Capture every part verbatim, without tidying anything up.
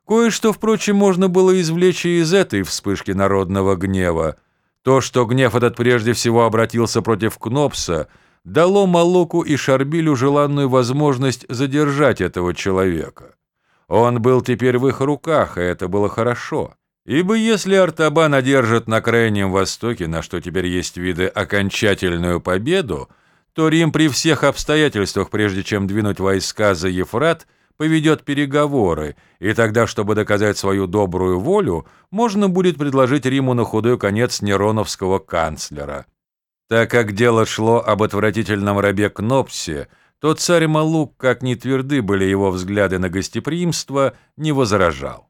Кое-что, впрочем, можно было извлечь и из этой вспышки народного гнева. То, что гнев этот прежде всего обратился против Кнопса, дало Малуку и Шарбилю желанную возможность задержать этого человека. Он был теперь в их руках, и это было хорошо. Ибо если Артабан одержит на Крайнем Востоке, на что теперь есть виды, окончательную победу, то Рим при всех обстоятельствах, прежде чем двинуть войска за Ефрат, поведет переговоры, и тогда, чтобы доказать свою добрую волю, можно будет предложить Риму на худой конец нероновского канцлера. Так как дело шло об отвратительном рабе Кнопсе, то царь Малук, как ни тверды были его взгляды на гостеприимство, не возражал.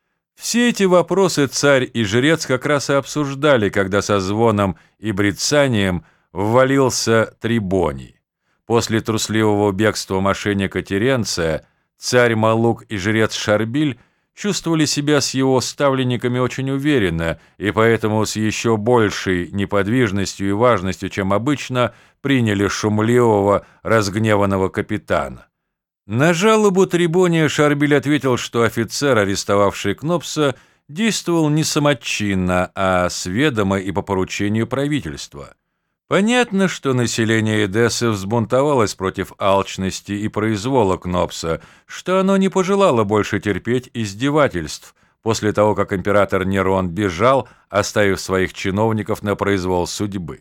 Все эти вопросы царь и жрец как раз и обсуждали, когда со звоном и брецанием ввалился Трибоний. После трусливого бегства мошенника Теренция царь Малук и жрец Шарбиль чувствовали себя с его ставленниками очень уверенно, и поэтому с еще большей неподвижностью и важностью, чем обычно, приняли шумливого, разгневанного капитана. На жалобу Трибония Шарбиль ответил, что офицер, арестовавший Кнопса, действовал не самочинно, а с ведома и по поручению правительства. Понятно, что население Эдессы взбунтовалось против алчности и произвола Кнопса, что оно не пожелало больше терпеть издевательств после того, как император Нерон бежал, оставив своих чиновников на произвол судьбы.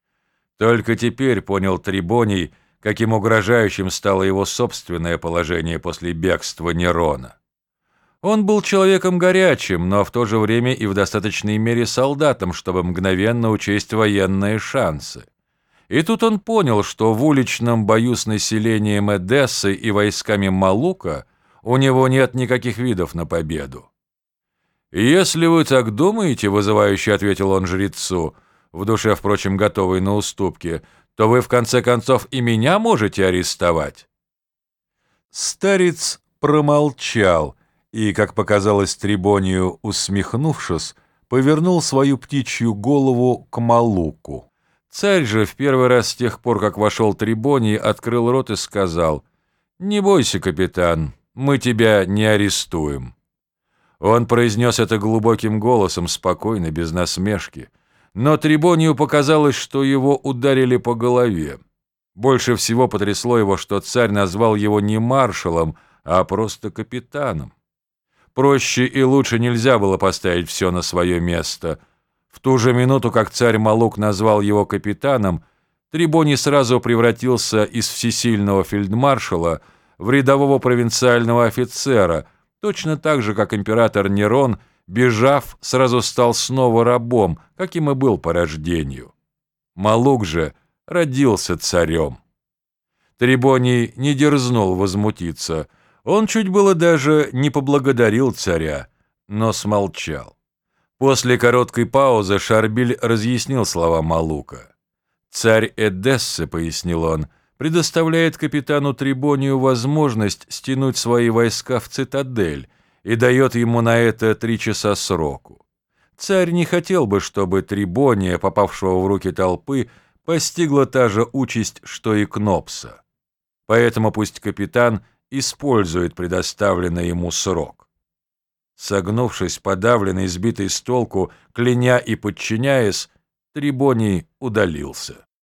Только теперь понял Трибоний, каким угрожающим стало его собственное положение после бегства Нерона. Он был человеком горячим, но в то же время и в достаточной мере солдатом, чтобы мгновенно учесть военные шансы. И тут он понял, что в уличном бою с населением Эдессы и войсками Малука у него нет никаких видов на победу. «Если вы так думаете, — вызывающе ответил он жрецу, в душе, впрочем, готовый на уступки, — то вы, в конце концов, и меня можете арестовать». Старец промолчал и, как показалось Трибонию, усмехнувшись, повернул свою птичью голову к Малуку. Царь же в первый раз с тех пор, как вошел Трибоний, открыл рот и сказал: «Не бойся, капитан, мы тебя не арестуем». Он произнес это глубоким голосом, спокойно, без насмешки. Но Трибонию показалось, что его ударили по голове. Больше всего потрясло его, что царь назвал его не маршалом, а просто капитаном. Проще и лучше нельзя было поставить все на свое место. В ту же минуту, как царь Малук назвал его капитаном, Трибоний сразу превратился из всесильного фельдмаршала в рядового провинциального офицера, точно так же, как император Нерон, бежав, сразу стал снова рабом, каким и был по рождению. Малук же родился царем. Трибоний не дерзнул возмутиться. Он чуть было даже не поблагодарил царя, но смолчал. После короткой паузы Шарбиль разъяснил слова Малука. «Царь Эдессы, — пояснил он, — предоставляет капитану Трибонию возможность стянуть свои войска в цитадель и дает ему на это три часа сроку. Царь не хотел бы, чтобы Трибония, попавшего в руки толпы, постигла та же участь, что и Кнопса. Поэтому пусть капитан использует предоставленный ему срок». Согнувшись, подавленный, сбитый с толку, кляня и подчиняясь, Трибоний удалился.